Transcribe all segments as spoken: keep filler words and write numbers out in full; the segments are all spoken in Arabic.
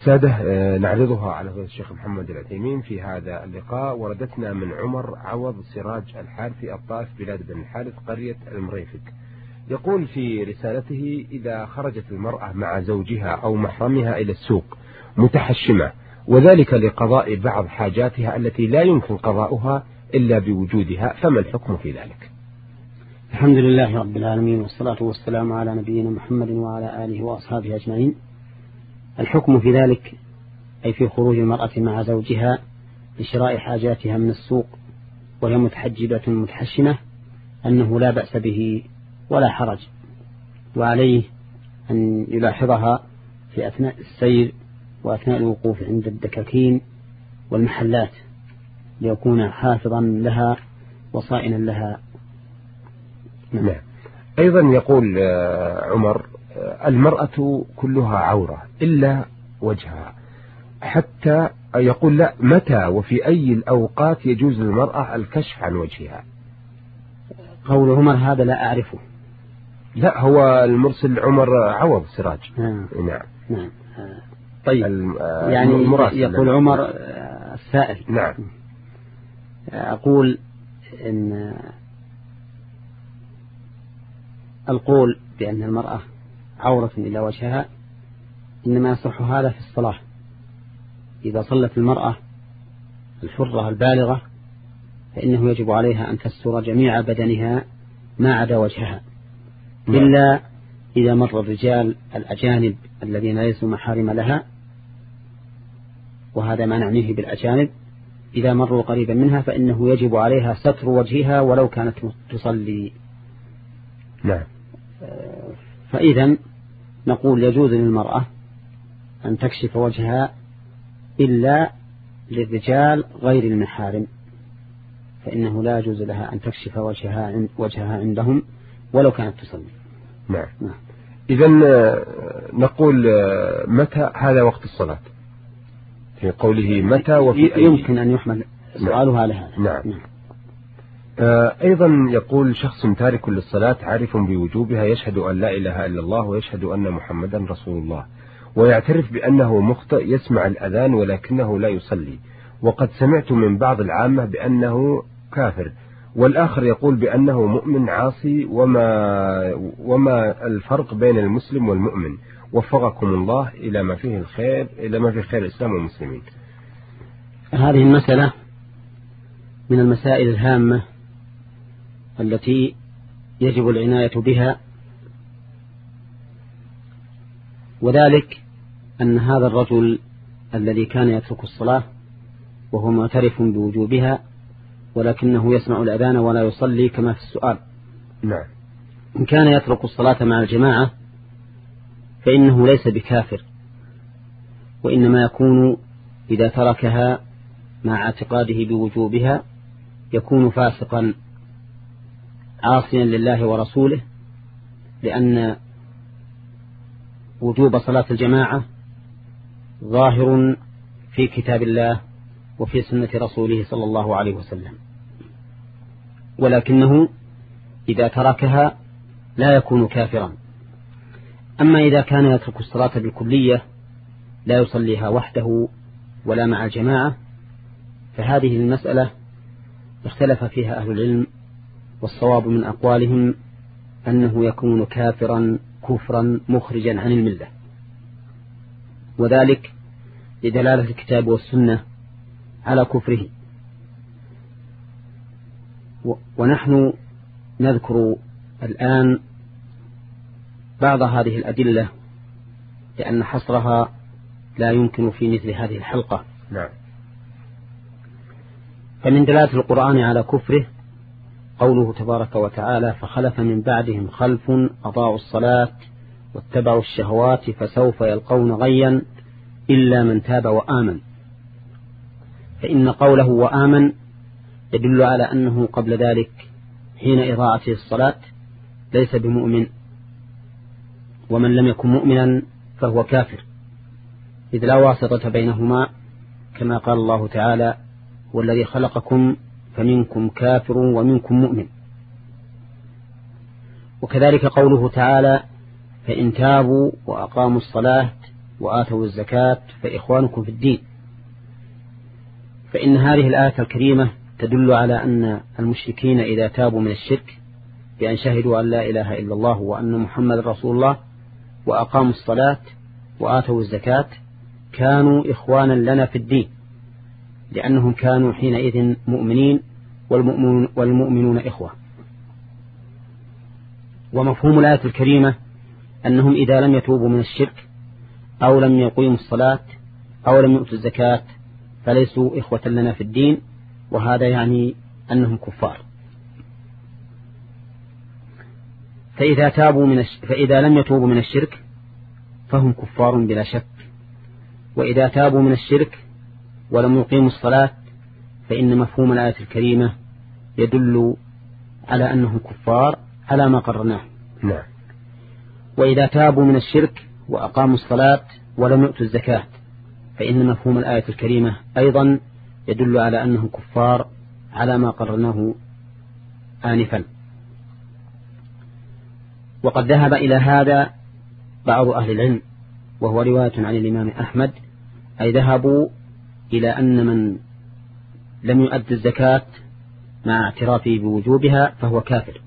سادة نعرضها على فضيلة الشيخ محمد العثيمين في هذا اللقاء. وردتنا من عمر عوض سراج الحارثي الطائف بلاد بن الحارث قرية المريفق. يقول في رسالته: إذا خرجت المرأة مع زوجها أو محرمها إلى السوق متحشمة وذلك لقضاء بعض حاجاتها التي لا يمكن قضاؤها إلا بوجودها، فما الحكم في ذلك؟ الحمد لله رب العالمين، والصلاة والسلام على نبينا محمد وعلى آله وأصحابه أجمعين. الحكم في ذلك أي في خروج المرأة مع زوجها لشراء حاجاتها من السوق وهي متحجبة متحشمة أنه لا بأس به ولا حرج، وعليه أن يلاحظها في أثناء السير وأثناء الوقوف عند الدكاكين والمحلات ليكون حافظا لها وصائنا لها. نعم. أيضا يقول عمر: المرأة كلها عورة إلا وجهها، حتى يقول لا متى وفي أي الأوقات يجوز للمرأة الكشف عن وجهها؟ قول عمر هذا لا أعرفه. لا، هو المرسل عمر عوض سراج. نعم نعم, نعم. طيب، يعني يقول عمر السائل. نعم. أقول إن القول بأن المرأة عورة إلى وجهها إنما يصح هذا في الصلاة. إذا صلت المرأة الحرة البالغة فإنه يجب عليها أن تستر جميع بدنها ما عدا وجهها، إلا إذا مر الرجال الأجانب الذين ليسوا محارم لها، وهذا ما نعنيه بالأجانب. إذا مروا قريبا منها فإنه يجب عليها ستر وجهها ولو كانت تصلي. نعم. فإذا نقول يجوز للمرأة أن تكشف وجهها إلا للرجال غير المحارم، فإنه لا يجوز لها أن تكشف وجهها وجهها عندهم ولو كانت تصلي. نعم. نعم. إذن نقول متى هذا وقت الصلاة؟ في قوله متى وفي أي يمكن أن يحمل سؤالها على هذا. نعم. نعم. أيضا يقول: شخص تارك للصلاة عارف بوجوبها، يشهد أن لا إله إلا الله ويشهد أن محمدا رسول الله، ويعترف بأنه مخطئ، يسمع الأذان ولكنه لا يصلي، وقد سمعت من بعض العامة بأنه كافر، والآخر يقول بأنه مؤمن عاصي، وما, وما الفرق بين المسلم والمؤمن؟ وفقكم الله إلى ما فيه الخير، إلى ما فيه خير الإسلام والمسلمين. هذه المسألة من المسائل الهامة التي يجب العناية بها، وذلك أن هذا الرجل الذي كان يترك الصلاة وهو معترف بوجوبها ولكنه يسمع الأذان ولا يصلي كما في السؤال. نعم. إن كان يترك الصلاة مع الجماعة فإنه ليس بكافر، وإنما يكون إذا تركها مع اعتقاده بوجوبها يكون فاسقا عاصيا لله ورسوله، لأن وجوب صلاة الجماعة ظاهر في كتاب الله وفي سنة رسوله صلى الله عليه وسلم، ولكنه إذا تركها لا يكون كافرا. أما إذا كان يترك الصلاة بالكلية لا يصليها وحده ولا مع الجماعة فهذه المسألة اختلف فيها أهل العلم، والصواب من أقوالهم أنه يكون كافرا كفرا مخرجا عن الملة، وذلك لدلالة الكتاب والسنة على كفره. ونحن نذكر الآن بعض هذه الأدلة لأن حصرها لا يمكن في مثل هذه الحلقة. نعم. فمن دلالة القرآن على كفره قوله تبارك وتعالى: فخلف من بعدهم خلف أضاعوا الصلاة واتبعوا الشهوات فسوف يلقون غيا إلا من تاب وآمن. فإن قوله وآمن يدل على أنه قبل ذلك حين إضاعته الصلاة ليس بمؤمن، ومن لم يكن مؤمنا فهو كافر، إذ لا واسطة بينهما، كما قال الله تعالى: والذي خلقكم فمنكم كافر ومنكم مؤمن. وكذلك قوله تعالى: فإن تابوا وأقاموا الصلاة وآتوا الزكاة فإخوانكم في الدين. فإن هذه الآية الكريمة تدل على أن المشركين إذا تابوا من الشرك بأن شهدوا أن لا إله إلا الله وأن محمد رسول الله وأقاموا الصلاة وآتوا الزكاة كانوا إخوانا لنا في الدين، لأنهم كانوا حينئذ مؤمنين والمؤمنون, والمؤمنون إخوة. ومفهوم الآية الكريمة أنهم إذا لم يتوبوا من الشرك أو لم يقيموا الصلاة أو لم يؤتوا الزكاة فليسوا إخوة لنا في الدين، وهذا يعني أنهم كفار. فإذا, تابوا من الش... فإذا لم يتوبوا من الشرك فهم كفار بلا شك، وإذا تابوا من الشرك ولم يقيموا الصلاة فإن مفهوم الآية الكريمة يدل على أنهم كفار على ما قررناه. نعم. وإذا تابوا من الشرك وأقاموا الصلاة ولم يؤتوا الزكاة فإن مفهوم الآية الكريمة أيضا يدل على أنهم كفار على ما قررناه آنفا. وقد ذهب إلى هذا بعض أهل العلم، وهو رواية عن الإمام أحمد، أي ذهبوا إلى أن من لم يؤد الزكاة مع اعترافه بوجوبها فهو كافر.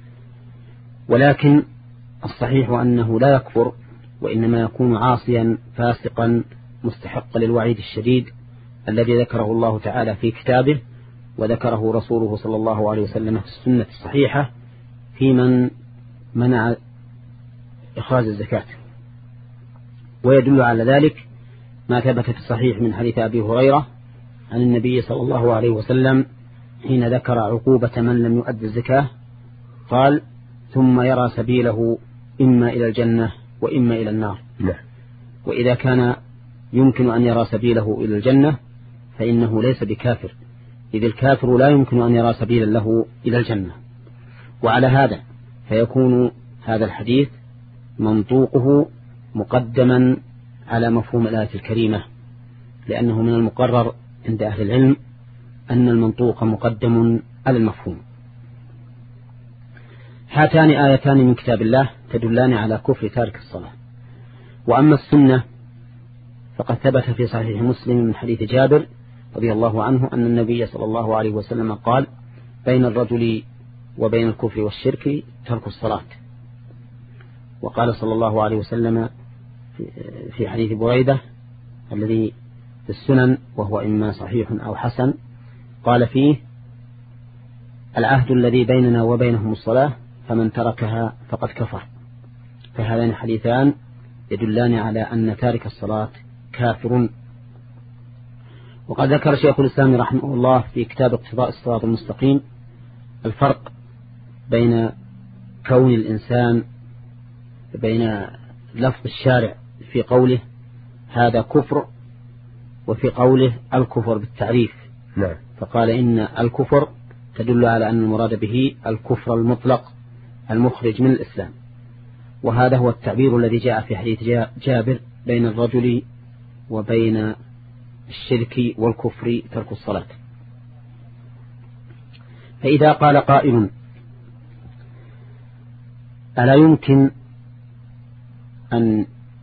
ولكن الصحيح أنه لا يكفر، وإنما يكون عاصيا فاسقا مستحقا للوعيد الشديد الذي ذكره الله تعالى في كتابه وذكره رسوله صلى الله عليه وسلم في السنة الصحيحة في من منع إخراج الزكاة. ويدل على ذلك ما ثبت في الصحيح من حديث أبي هريرة عن النبي صلى الله عليه وسلم حين ذكر عقوبة من لم يؤد الزكاة قال: ثم يرى سبيله إما إلى الجنة وإما إلى النار. وإذا كان يمكن أن يرى سبيله إلى الجنة فإنه ليس بكافر، إذ الكافر لا يمكن أن يرى سبيلا له إلى الجنة. وعلى هذا فيكون هذا الحديث منطوقه مقدما على مفهوم الآية الكريمة، لأنه من المقرر عند أهل العلم أن المنطوق مقدم على المفهوم. هاتان آيتان من كتاب الله تدلان على كفر تارك الصلاة. وأما السنة فقد ثبت في صحيح مسلم من حديث جابر رضي الله عنه أن النبي صلى الله عليه وسلم قال: بين الرجل وبين الكفر والشرك ترك الصلاة. وقال صلى الله عليه وسلم في حديث بريدة الذي في السنن وهو إما صحيح أو حسن، قال فيه: العهد الذي بيننا وبينهم الصلاة فمن تركها فقد كفر. فهذان حديثان يدلان على أن تارك الصلاة كافر. وقد ذكر شيخ الإسلام رحمه الله في كتاب اقتضاء الصراط المستقيم الفرق بين كون الإنسان بين لفظ الشارع في قوله هذا كفر وفي قوله الكفر بالتعريف. نعم. فقال إن الكفر تدل على أن المراد به الكفر المطلق المخرج من الإسلام، وهذا هو التعبير الذي جاء في حديث جابر: بين الرجل وبين الشرك والكفر ترك الصلاة. فإذا قال قائل: ألا يمكن أن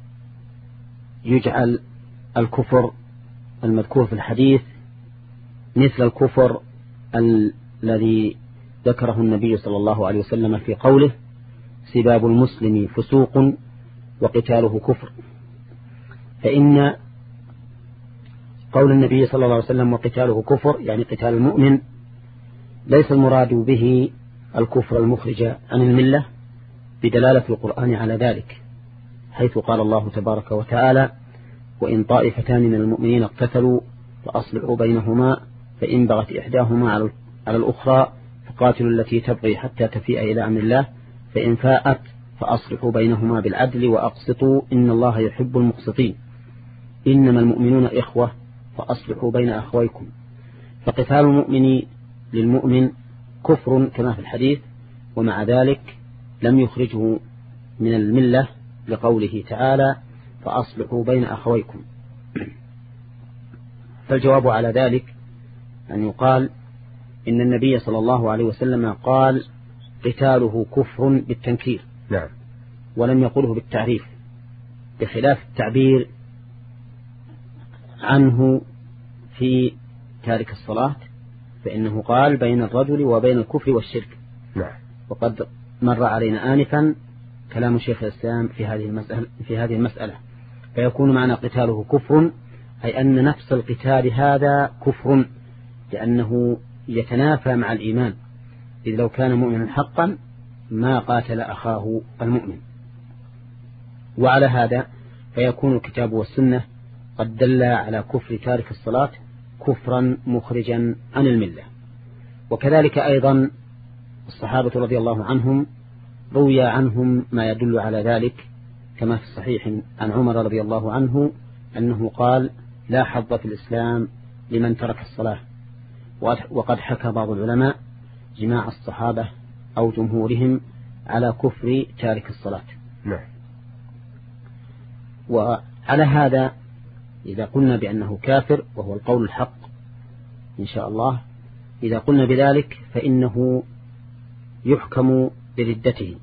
يجعل الكفر المذكور في الحديث مثل الكفر الذي ذكره النبي صلى الله عليه وسلم في قوله: سباب المسلم فسوق وقتاله كفر؟ فإن قول النبي صلى الله عليه وسلم وقتاله كفر يعني قتال المؤمن ليس المراد به الكفر المخرج عن الملة بدلالة القرآن على ذلك، حيث قال الله تبارك وتعالى: وإن طائفتان من المؤمنين اقتتلوا فأصلحوا بينهما فإن بغت إحداهما على الأخرى فقاتلوا التي تبغي حتى تفيء إلى أمر الله فإن فاءت فأصلحوا بينهما بالعدل وأقسطوا إن الله يحب المقسطين إنما المؤمنون إخوة فأصلحوا بين أخويكم. فقتال المؤمن للمؤمن كفر كما في الحديث، ومع ذلك لم يخرجه من الملة لقوله تعالى: فأصلحوا بين أخويكم. فالجواب على ذلك أن يقال إن النبي صلى الله عليه وسلم قال قتاله كفر بالتنكير، نعم، ولم يقله بالتعريف، بخلاف التعبير عنه في تارك الصلاة، فإنه قال بين الرجل وبين الكفر والشرك. نعم. وقد مر علينا آنفا كلام شيخ الإسلام في هذه المسألة في هذه المسألة فيكون معنى قتاله كفر، أي أن نفس القتال هذا كفر، لأنه يتنافى مع الإيمان، إذ لو كان مؤمنا حقا ما قاتل أخاه المؤمن. وعلى هذا فيكون الكتاب والسنة قد دل على كفر تارك الصلاة كفرا مخرجا عن الملة. وكذلك أيضا الصحابة رضي الله عنهم روي عنهم ما يدل على ذلك، كما في الصحيح عن عمر رضي الله عنه أنه قال لا حظ في الإسلام لمن ترك الصلاة. وقد حكى بعض العلماء جماع الصحابة أو جمهورهم على كفر تارك الصلاة. نعم. وعلى هذا إذا قلنا بأنه كافر، وهو القول الحق إن شاء الله، إذا قلنا بذلك فإنه يحكم بردته،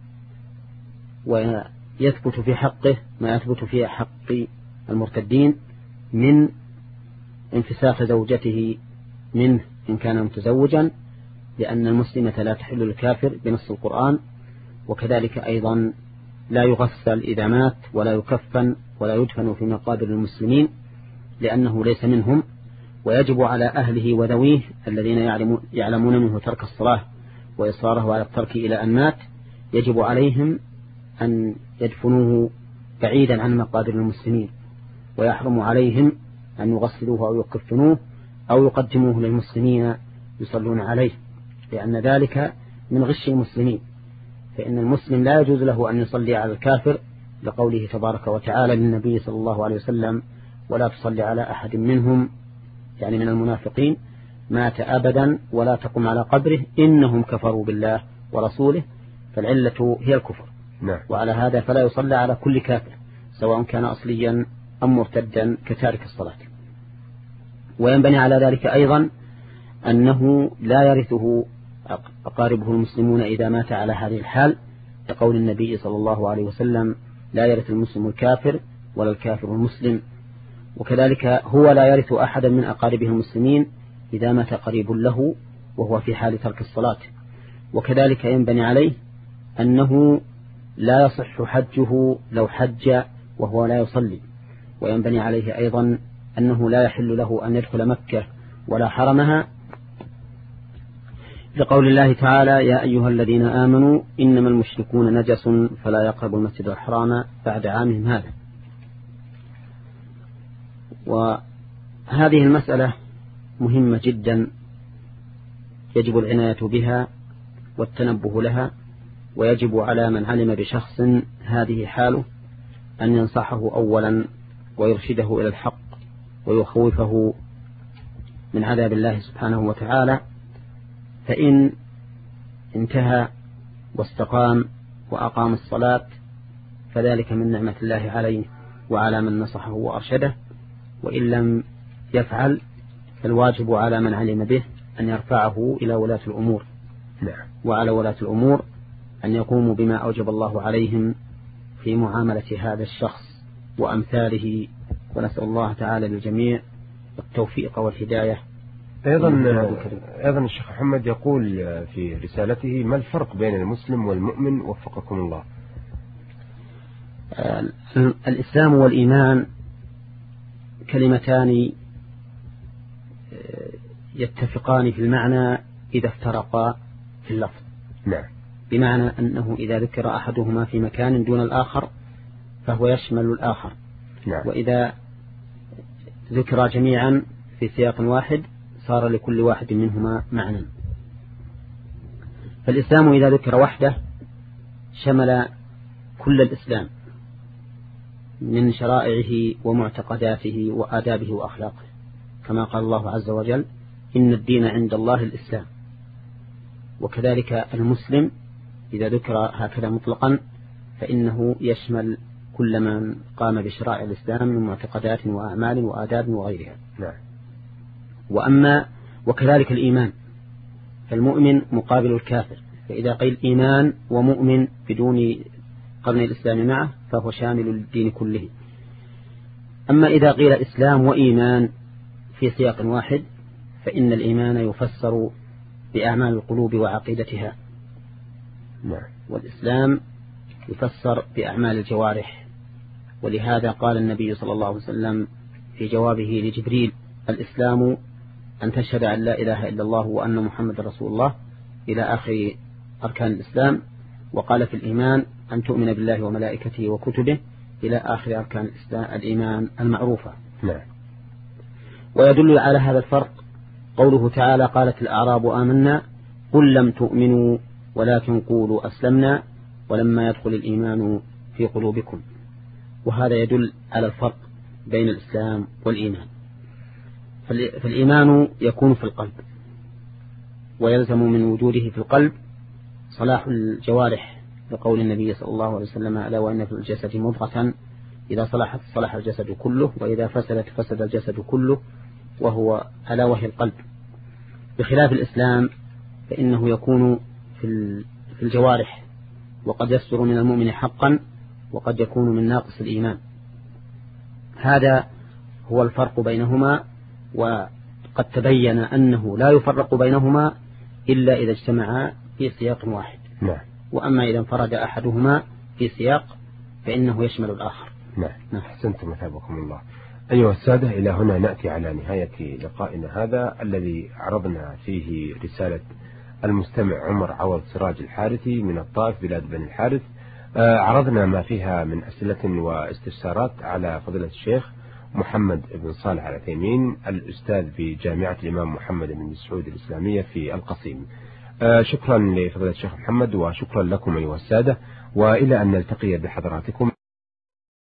ويثبت في حقه ما يثبت في حق المرتدين من انفساخ زوجته منه إن كان متزوجا، لأن المسلمة لا تحل الكافر بنص القرآن. وكذلك أيضا لا يغسل إذا مات، ولا يكفن ولا يدفن في مقابر المسلمين، لأنه ليس منهم. ويجب على أهله وذويه الذين يعلمون منه ترك الصلاة وإصراره على الترك إلى أن مات، يجب عليهم أن يدفنوه بعيدا عن مقابر المسلمين، ويحرم عليهم أن يغسلوه أو يكفنوه أو يقدموه للمسلمين يصلون عليه، لأن ذلك من غش المسلمين. فإن المسلم لا يجوز له أن يصلي على الكافر، لقوله تبارك وتعالى للنبي صلى الله عليه وسلم ولا تصلي على أحد منهم، يعني من المنافقين، مات أبدا ولا تقم على قبره إنهم كفروا بالله ورسوله، فالعلة هي الكفر. نعم. وعلى هذا فلا يصلى على كل كافر سواء كان أصليا أم مرتدا كتارك الصلاة. وينبني على ذلك أيضا أنه لا يرثه أقاربه المسلمون إذا مات على هذه الحال، لقول النبي صلى الله عليه وسلم لا يرث المسلم الكافر ولا الكافر المسلم. وكذلك هو لا يرث أحدا من أقاربه المسلمين إذا مات قريب له وهو في حال ترك الصلاة. وكذلك ينبني عليه أنه لا يصح حجه لو حج وهو لا يصلي. وينبني عليه أيضا أنه لا يحل له أن يدخل مكة ولا حرمها، لقول الله تعالى يا أيها الذين آمنوا إنما المشركون نجس فلا يقربوا المسجد الحرام بعد عامهم هذا. وهذه المسألة مهمة جدا، يجب العناية بها والتنبه لها، ويجب على من علم بشخص هذه حاله أن ينصحه أولا ويرشده إلى الحق ويخوفه من عذاب الله سبحانه وتعالى، فإن انتهى واستقام وأقام الصلاة فذلك من نعمة الله عليه وعلى من نصحه وأرشده. وإن لم يفعل فالواجب على من علم به أن يرفعه إلى ولاة الأمور. نعم. وعلى ولاة الأمور أن يقوموا بما أوجب الله عليهم في معاملة هذا الشخص وأمثاله، ونسأل الله تعالى للجميع التوفيق والهداية. أيضا أيضا الشيخ محمد يقول في رسالته ما الفرق بين المسلم والمؤمن وفقكم الله؟ الإسلام والإيمان كلمتان يتفقان في المعنى إذا افترقا في اللفظ. نعم. بمعنى أنه إذا ذكر أحدهما في مكان دون الآخر فهو يشمل الآخر. نعم. وإذا ذكر جميعا في سياق واحد صار لكل واحد منهما معنى. فالإسلام إذا ذكر وحده شمل كل الإسلام من شرائعه ومعتقداته وآدابه وأخلاقه، كما قال الله عز وجل إن الدين عند الله الإسلام. وكذلك المسلم إذا ذكر هكذا مطلقا فإنه يشمل كل من قام بشرائع الإسلام من معتقدات وأعمال وآداب وغيرها. نعم. وأما وكذلك الإيمان، فالمؤمن مقابل الكافر، فإذا قيل إيمان ومؤمن بدون قرن الإسلام معه فهو شامل للدين كله. أما إذا قيل إسلام وإيمان في سياق واحد فإن الإيمان يفسر بأعمال القلوب وعقيدتها، نعم. والإسلام يفسر بأعمال الجوارح. ولهذا قال النبي صلى الله عليه وسلم في جوابه لجبريل: الإسلام أن تشهد أن لا إله إلا الله وأن محمد رسول الله إلى آخر أركان الإسلام. وقال في الإيمان أن تؤمن بالله وملائكته وكتبه إلى آخر أركان الإيمان المعروفة. نعم. ويدل على هذا الفرق قوله تعالى: قالت الأعراب آمنا قل لم تؤمنوا ولكن قولوا أسلمنا ولما يدخل الإيمان في قلوبكم. وهذا يدل على الفرق بين الإسلام والإيمان. فالإيمان يكون في القلب، ويلزم من وجوده في القلب صلاح الجوارح، لقول النبي صلى الله عليه وسلم: ألا وإن في الجسد مضغة إذا صلحت صلح الجسد كله وإذا فسدت فسد الجسد كله، وهو ألا وهي القلب. بخلاف الإسلام فإنه يكون في الجوارح، وقد يصدر من المؤمن حقا وقد يكون من ناقص الإيمان. هذا هو الفرق بينهما، وقد تبين أنه لا يفرق بينهما إلا إذا اجتمعا في سياق واحد. نعم. وأما إذا انفرد أحدهما في سياق فإنه يشمل الآخر. نعم. نعم. أحسنتم مثابكم الله. أيها السادة، إلى هنا نأتي على نهاية لقائنا هذا الذي عرضنا فيه رسالة المستمع عمر عوض سراج الحارثي من الطائف بلاد بني الحارث. عرضنا ما فيها من أسئلة واستفسارات على فضيلة الشيخ محمد بن صالح العثيمين الأستاذ بجامعة الإمام محمد بن سعود الإسلامية في القصيم. شكرا لفضيلة الشيخ محمد، وشكرا لكم أيها السادة، وإلى أن نلتقي بحضراتكم.